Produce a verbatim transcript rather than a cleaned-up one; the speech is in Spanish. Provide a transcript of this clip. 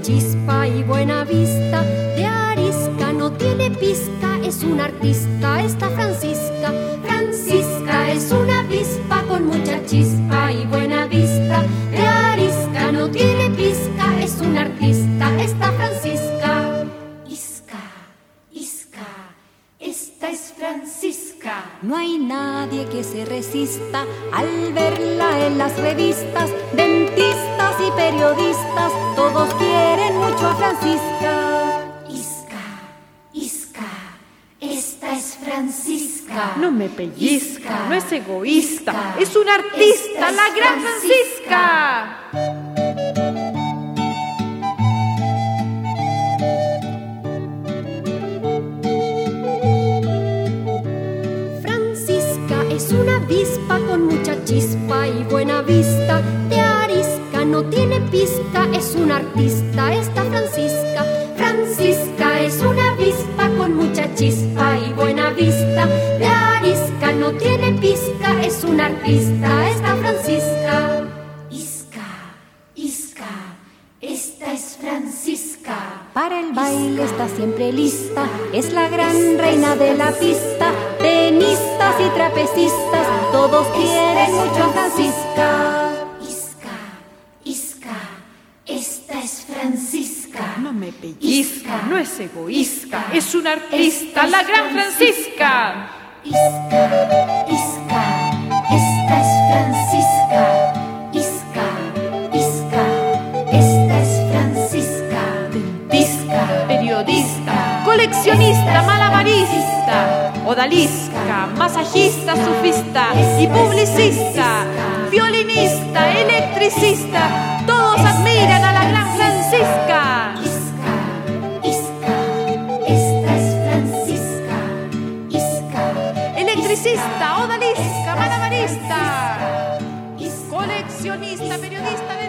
chispa y buena vista. De arisca no tiene pizca, es una artista esta Francisca. Francisca es una avispa con mucha chispa y buena vista. De arisca no tiene pizca, es una artista esta Francisca. Isca, Isca, esta es Francisca. No hay nadie que se resista al verla en las revistas. Dentistas y periodistas, todos quieren mucho a Francisca. Isca, Isca, esta es Francisca. No me pellizca, Isca, no es egoísta, Isca, es una artista, esta es la gran Francisca. Francisca es una avispa con mucha chispa y buena vista. De arisca no tiene pizca, es una artista esta Francisca. Francisca es una avispa con mucha chispa y buena vista. De arisca no tiene pizca, es una artista esta Francisca. Isca, Isca, esta es Francisca. Para el baile está siempre lista, es la gran reina de la pista. Tenistas y trapecistas, todos quieren mucho a Francisca. Isca, Isca, esta es Francisca. No me pellizca, Isca, no es egoísta, Isca, es una artista, esta la es gran Francisca. Isca, Isca, esta es Francisca. Isca, Isca, esta es Francisca. Dentista, periodista, coleccionista, malabarista, odalisca, masajista, sufista y publicista, violinista, electricista, todos admiran a la gran Francisca. Isca, Isca, esta es Francisca. Isca, Electricista, odalisca, malabarista, Isca, coleccionista, periodista de